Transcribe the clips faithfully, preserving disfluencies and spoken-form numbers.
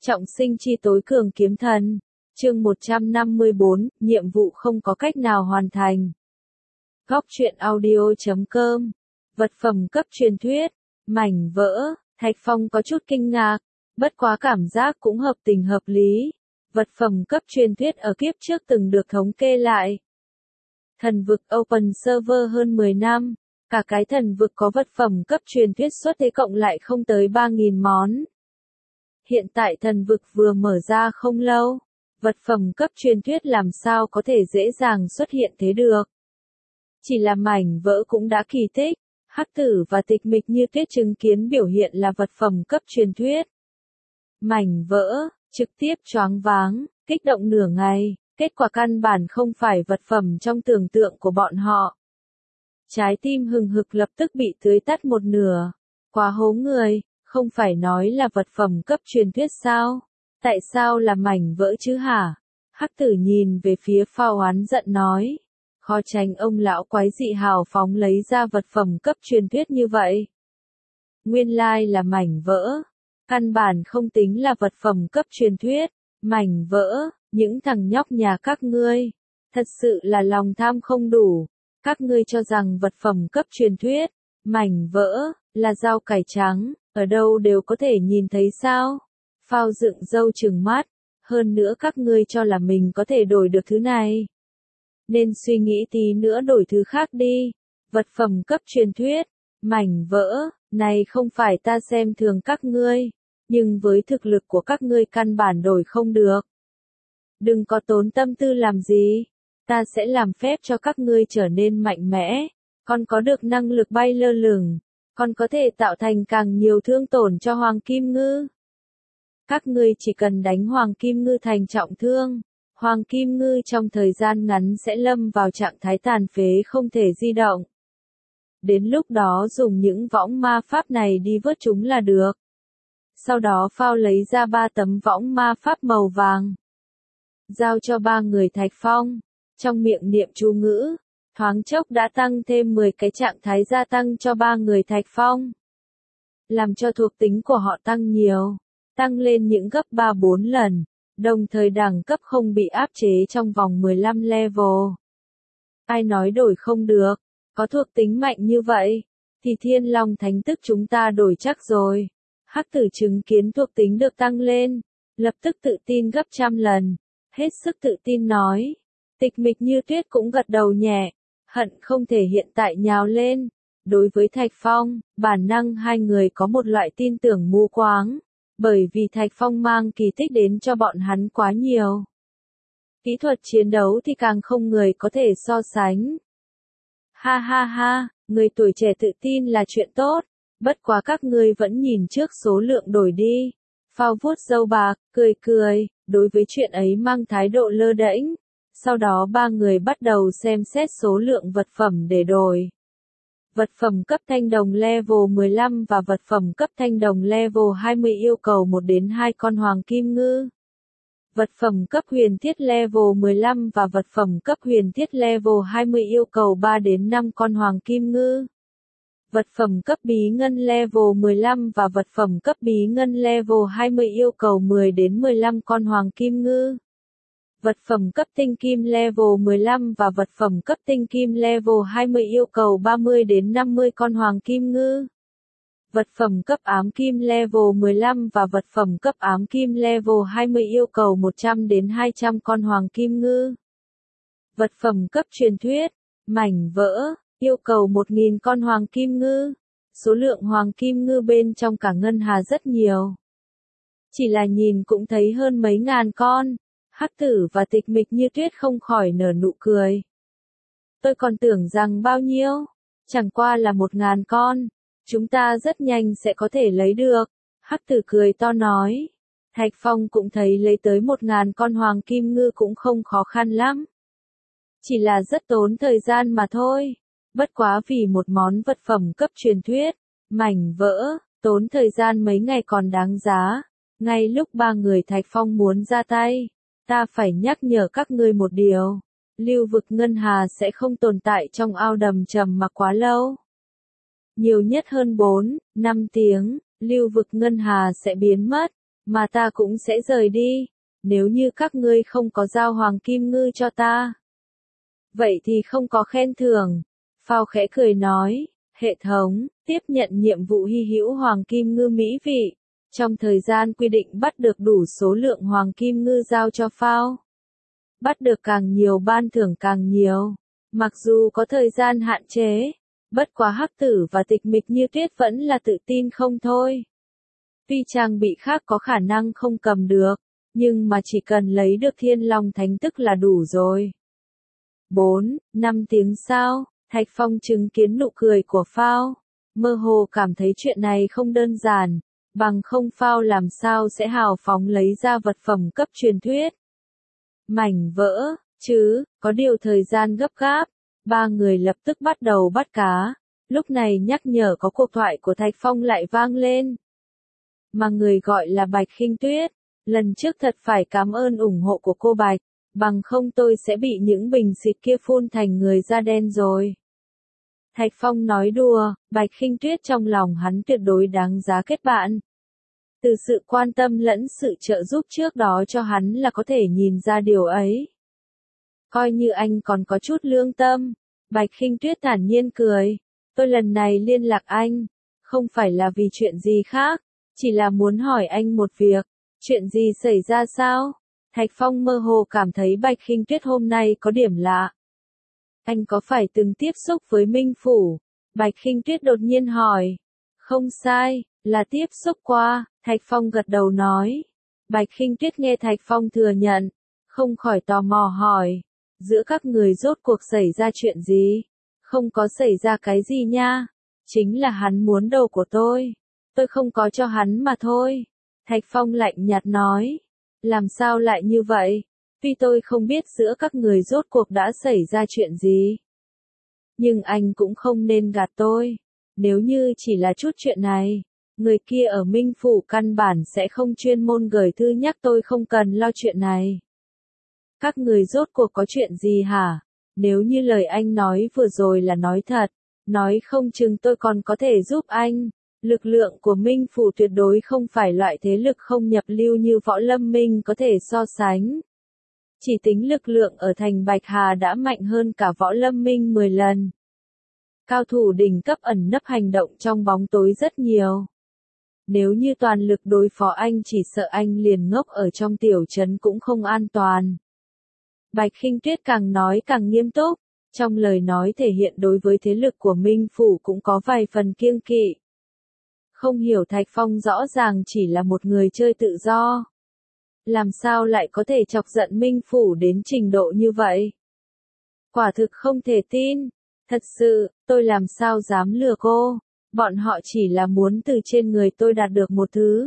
Trọng sinh chi tối cường kiếm thần. Chương một trăm năm mươi bốn, nhiệm vụ không có cách nào hoàn thành. Góc truyện audio chấm com. Vật phẩm cấp truyền thuyết, mảnh vỡ. Thạch Phong có chút kinh ngạc, bất quá cảm giác cũng hợp tình hợp lý. Vật phẩm cấp truyền thuyết ở kiếp trước từng được thống kê lại. Thần vực Open Server hơn mười năm, cả cái thần vực có vật phẩm cấp truyền thuyết xuất thế cộng lại không tới ba nghìn món. Hiện tại thần vực vừa mở ra không lâu, vật phẩm cấp truyền thuyết làm sao có thể dễ dàng xuất hiện thế được. Chỉ là mảnh vỡ cũng đã kỳ tích, Hắc Tử và Tịch Mịch Như Tuyết chứng kiến biểu hiện là vật phẩm cấp truyền thuyết. Mảnh vỡ, trực tiếp choáng váng, kích động nửa ngày, kết quả căn bản không phải vật phẩm trong tưởng tượng của bọn họ. Trái tim hừng hực lập tức bị tưới tắt một nửa, quá hố người. Không phải nói là vật phẩm cấp truyền thuyết sao? Tại sao là mảnh vỡ chứ hả? Hắc Tử nhìn về phía Phao oán giận nói. Khó tránh ông lão quái dị hào phóng lấy ra vật phẩm cấp truyền thuyết như vậy. Nguyên lai là mảnh vỡ. Căn bản không tính là vật phẩm cấp truyền thuyết. Mảnh vỡ, những thằng nhóc nhà các ngươi. Thật sự là lòng tham không đủ. Các ngươi cho rằng vật phẩm cấp truyền thuyết, mảnh vỡ, là rau cải trắng. Ở đâu đều có thể nhìn thấy sao? Phao dựng râu trừng mắt. Hơn nữa các ngươi cho là mình có thể đổi được thứ này. Nên suy nghĩ tí nữa đổi thứ khác đi. Vật phẩm cấp truyền thuyết, mảnh vỡ, này không phải ta xem thường các ngươi. Nhưng với thực lực của các ngươi căn bản đổi không được. Đừng có tốn tâm tư làm gì. Ta sẽ làm phép cho các ngươi trở nên mạnh mẽ. Còn có được năng lực bay lơ lửng. Còn có thể tạo thành càng nhiều thương tổn cho Hoàng Kim Ngư. Các ngươi chỉ cần đánh Hoàng Kim Ngư thành trọng thương, Hoàng Kim Ngư trong thời gian ngắn sẽ lâm vào trạng thái tàn phế không thể di động. Đến lúc đó dùng những võng ma pháp này đi vớt chúng là được. Sau đó Phao lấy ra ba tấm võng ma pháp màu vàng. Giao cho ba người Thạch Phong, trong miệng niệm chú ngữ. Thoáng chốc đã tăng thêm mười cái trạng thái gia tăng cho ba người Thạch Phong. Làm cho thuộc tính của họ tăng nhiều, tăng lên những gấp ba bốn lần, đồng thời đẳng cấp không bị áp chế trong vòng mười lăm level. Ai nói đổi không được, có thuộc tính mạnh như vậy, thì Thiên Long Thánh Tức chúng ta đổi chắc rồi. Hắc Tử chứng kiến thuộc tính được tăng lên, lập tức tự tin gấp trăm lần, hết sức tự tin nói. Tịch Mịch Như Tuyết cũng gật đầu nhẹ. Hận không thể hiện tại nhào lên. Đối với Thạch Phong, bản năng hai người có một loại tin tưởng mù quáng. Bởi vì Thạch Phong mang kỳ tích đến cho bọn hắn quá nhiều. Kỹ thuật chiến đấu thì càng không người có thể so sánh. Ha ha ha, người tuổi trẻ tự tin là chuyện tốt. Bất quá các ngươi vẫn nhìn trước số lượng đổi đi. Phao vuốt râu bạc, cười cười, đối với chuyện ấy mang thái độ lơ đễnh. Sau đó ba người bắt đầu xem xét số lượng vật phẩm để đổi. Vật phẩm cấp thanh đồng level mười lăm và vật phẩm cấp thanh đồng level hai mươi yêu cầu một đến hai con Hoàng Kim Ngư. Vật phẩm cấp huyền thiết level mười lăm và vật phẩm cấp huyền thiết level hai mươi yêu cầu ba đến năm con Hoàng Kim Ngư. Vật phẩm cấp bí ngân level mười lăm và vật phẩm cấp bí ngân level hai mươi yêu cầu mười đến mười lăm con Hoàng Kim Ngư. Vật phẩm cấp tinh kim level mười lăm và vật phẩm cấp tinh kim level hai mươi yêu cầu ba mươi đến năm mươi con Hoàng Kim Ngư. Vật phẩm cấp ám kim level mười lăm và vật phẩm cấp ám kim level hai mươi yêu cầu một trăm đến hai trăm con Hoàng Kim Ngư. Vật phẩm cấp truyền thuyết, mảnh vỡ, yêu cầu một nghìn con Hoàng Kim Ngư. Số lượng Hoàng Kim Ngư bên trong cả ngân hà rất nhiều. Chỉ là nhìn cũng thấy hơn mấy ngàn con. Hắc Tử và Tịch Mịch Như Tuyết không khỏi nở nụ cười. Tôi còn tưởng rằng bao nhiêu, chẳng qua là một ngàn con, chúng ta rất nhanh sẽ có thể lấy được. Hắc Tử cười to nói. Thạch Phong cũng thấy lấy tới một ngàn con Hoàng Kim Ngư cũng không khó khăn lắm. Chỉ là rất tốn thời gian mà thôi. Bất quá vì một món vật phẩm cấp truyền thuyết, mảnh vỡ, tốn thời gian mấy ngày còn đáng giá. Ngay lúc ba người Thạch Phong muốn ra tay. Ta phải nhắc nhở các ngươi một điều. Lưu vực ngân hà sẽ không tồn tại trong ao đầm trầm mặc quá lâu. Nhiều nhất hơn bốn, năm tiếng, lưu vực ngân hà sẽ biến mất. mà ta cũng sẽ rời đi, nếu như các ngươi không có giao hoàng kim ngư cho ta. Vậy thì không có khen thưởng. Phao khẽ cười nói, hệ thống, tiếp nhận nhiệm vụ hy hữu hoàng kim ngư mỹ vị. Trong thời gian quy định bắt được đủ số lượng hoàng kim ngư giao cho Phao. Bắt được càng nhiều ban thưởng càng nhiều. Mặc dù có thời gian hạn chế, bất quá Hắc Tử và Tịch Mịch Như Tuyết vẫn là tự tin không thôi. Tuy trang bị khác có khả năng không cầm được, nhưng mà chỉ cần lấy được Thiên Long Thánh Tức là đủ rồi. bốn, năm tiếng sau, Thạch Phong chứng kiến nụ cười của Phao, mơ hồ cảm thấy chuyện này không đơn giản, bằng không Phao làm sao sẽ hào phóng lấy ra vật phẩm cấp truyền thuyết. Mảnh vỡ, chứ, có điều thời gian gấp gáp, ba người lập tức bắt đầu bắt cá, lúc này nhắc nhở có cuộc thoại của Thạch Phong lại vang lên. Mà người gọi là Bạch Khinh Tuyết, lần trước thật phải cảm ơn ủng hộ của cô Bạch, bằng không tôi sẽ bị những bình xịt kia phun thành người da đen rồi. Thạch Phong nói đùa, Bạch Khinh Tuyết trong lòng hắn tuyệt đối đáng giá kết bạn. Từ sự quan tâm lẫn sự trợ giúp trước đó cho hắn là có thể nhìn ra điều ấy. Coi như anh còn có chút lương tâm, Bạch Khinh Tuyết thản nhiên cười. Tôi lần này liên lạc anh, không phải là vì chuyện gì khác, chỉ là muốn hỏi anh một việc. Chuyện gì xảy ra sao? Thạch Phong mơ hồ cảm thấy Bạch Khinh Tuyết hôm nay có điểm lạ. Anh có phải từng tiếp xúc với Minh Phủ? Bạch Khinh Tuyết đột nhiên hỏi. Không sai, là tiếp xúc qua, Thạch Phong gật đầu nói. Bạch Khinh Tuyết nghe Thạch Phong thừa nhận, không khỏi tò mò hỏi. Giữa các người rốt cuộc xảy ra chuyện gì? Không có xảy ra cái gì nha. Chính là hắn muốn đầu của tôi. Tôi không có cho hắn mà thôi. Thạch Phong lạnh nhạt nói. Làm sao lại như vậy? Tuy tôi không biết giữa các người rốt cuộc đã xảy ra chuyện gì. Nhưng anh cũng không nên gạt tôi. Nếu như chỉ là chút chuyện này, người kia ở Minh Phủ căn bản sẽ không chuyên môn gửi thư nhắc tôi không cần lo chuyện này. Các người rốt cuộc có chuyện gì hả? Nếu như lời anh nói vừa rồi là nói thật, nói không chừng tôi còn có thể giúp anh. Lực lượng của Minh Phủ tuyệt đối không phải loại thế lực không nhập lưu như Võ Lâm Minh có thể so sánh. Chỉ tính lực lượng ở thành Bạch Hà đã mạnh hơn cả Võ Lâm Minh mười lần. Cao thủ đỉnh cấp ẩn nấp hành động trong bóng tối rất nhiều. Nếu như toàn lực đối phó anh chỉ sợ anh liền ngốc ở trong tiểu trấn cũng không an toàn. Bạch Khinh Tuyết càng nói càng nghiêm túc, trong lời nói thể hiện đối với thế lực của Minh Phủ cũng có vài phần kiêng kỵ. Không hiểu Thạch Phong rõ ràng chỉ là một người chơi tự do. Làm sao lại có thể chọc giận Minh Phủ đến trình độ như vậy? Quả thực không thể tin. Thật sự, tôi làm sao dám lừa cô? Bọn họ chỉ là muốn từ trên người tôi đạt được một thứ.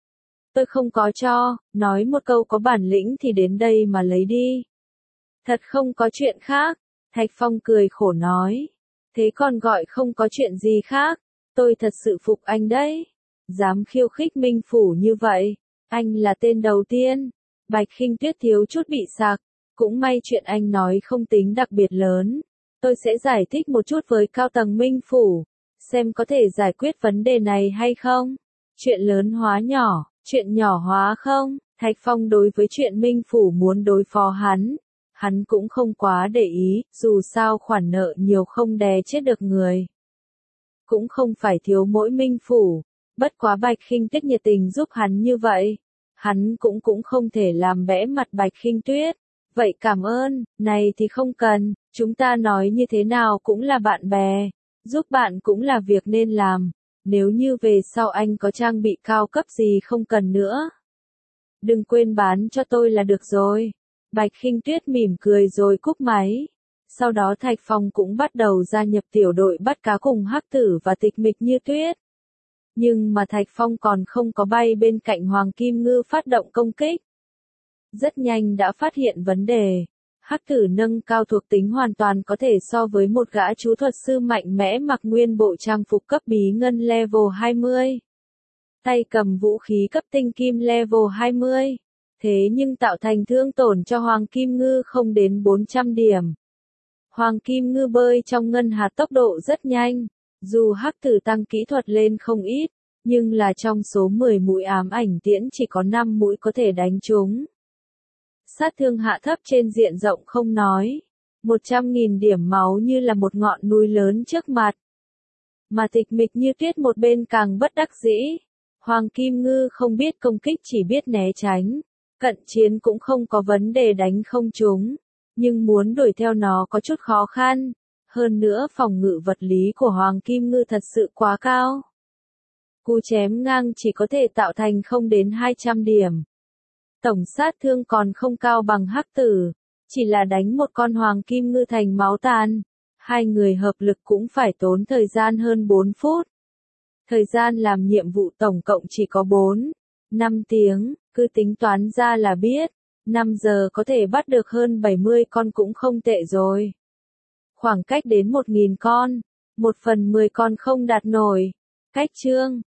Tôi không có cho, nói một câu có bản lĩnh thì đến đây mà lấy đi. Thật không có chuyện khác. Thạch Phong cười khổ nói. Thế còn gọi không có chuyện gì khác. Tôi thật sự phục anh đấy. Dám khiêu khích Minh Phủ như vậy. Anh là tên đầu tiên. Bạch Khinh Tuyết thiếu chút bị sặc. Cũng may chuyện anh nói không tính đặc biệt lớn. Tôi sẽ giải thích một chút với cao tầng Minh Phủ. Xem có thể giải quyết vấn đề này hay không. Chuyện lớn hóa nhỏ, chuyện nhỏ hóa không. Thạch Phong đối với chuyện Minh Phủ muốn đối phó hắn. Hắn cũng không quá để ý, dù sao khoản nợ nhiều không đè chết được người. Cũng không phải thiếu mỗi Minh Phủ. Bất quá Bạch Khinh Tuyết nhiệt tình giúp hắn như vậy. Hắn cũng cũng không thể làm bẽ mặt Bạch Khinh Tuyết. Vậy cảm ơn, này thì không cần, chúng ta nói như thế nào cũng là bạn bè. Giúp bạn cũng là việc nên làm. Nếu như về sau anh có trang bị cao cấp gì không cần nữa. Đừng quên bán cho tôi là được rồi. Bạch Khinh Tuyết mỉm cười rồi cúp máy. Sau đó Thạch Phong cũng bắt đầu gia nhập tiểu đội bắt cá cùng Hắc Tử và Tịch Mịch Như Tuyết. Nhưng mà Thạch Phong còn không có bay bên cạnh Hoàng Kim Ngư phát động công kích. Rất nhanh đã phát hiện vấn đề. Hắc Tử nâng cao thuộc tính hoàn toàn có thể so với một gã chú thuật sư mạnh mẽ mặc nguyên bộ trang phục cấp bí ngân level hai mươi. Tay cầm vũ khí cấp tinh kim level hai mươi. Thế nhưng tạo thành thương tổn cho Hoàng Kim Ngư không đến bốn trăm điểm. Hoàng Kim Ngư bơi trong ngân hạt tốc độ rất nhanh. Dù Hắc Tử tăng kỹ thuật lên không ít, Nhưng là trong số mười mũi ám ảnh tiễn chỉ có năm mũi có thể đánh trúng. Sát thương hạ thấp trên diện rộng không nói. một trăm nghìn điểm máu như là một ngọn núi lớn trước mặt. Mà tịch mịch như tuyết một bên càng bất đắc dĩ. Hoàng Kim Ngư không biết công kích chỉ biết né tránh. Cận chiến cũng không có vấn đề đánh không trúng. Nhưng muốn đuổi theo nó có chút khó khăn. Hơn nữa phòng ngự vật lý của Hoàng Kim Ngư thật sự quá cao. Cú chém ngang chỉ có thể tạo thành không đến hai trăm điểm. Tổng sát thương còn không cao bằng hắc tử. Chỉ là đánh một con Hoàng Kim Ngư thành máu tàn. Hai người hợp lực cũng phải tốn thời gian hơn bốn phút. Thời gian làm nhiệm vụ tổng cộng chỉ có bốn, năm tiếng, cứ tính toán ra là biết. năm giờ có thể bắt được hơn bảy mươi con cũng không tệ rồi. Khoảng cách đến một nghìn con. một phần mười con không đạt nổi. Cách chương.